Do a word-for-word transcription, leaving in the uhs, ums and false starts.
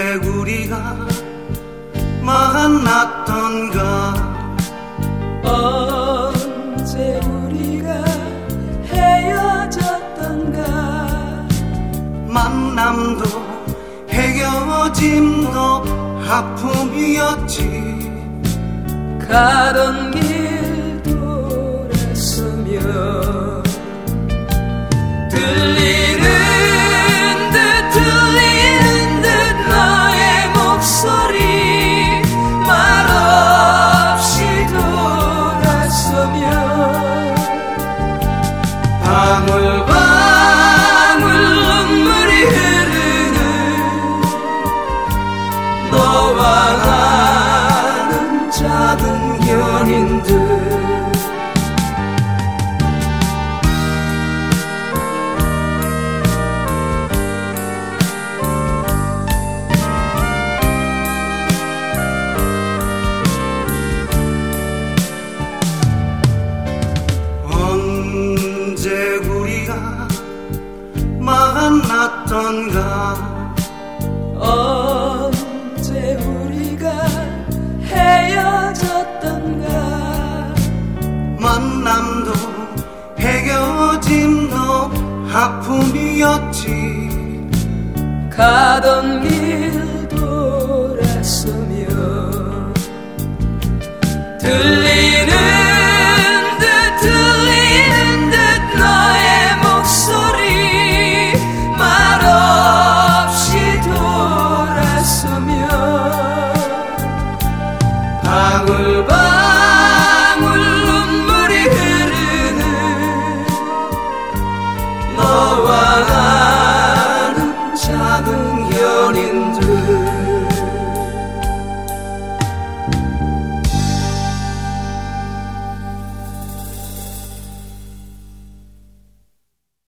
언제 우리가 만났던가 언제 우리가 헤어졌던가 만남도 헤어짐도 아픔이었지 가던 길 돌아서며 들리는 듯 들리는 듯 너의 목소리 말없이 돌아서며 방울방울 눈물이 흐르는 너와 나는 작은 연인들 언제 우리가 만났던가 언제 우리가 헤어졌던가 만남도 헤어짐도 아픔이었지 가던 길 돌아서며 들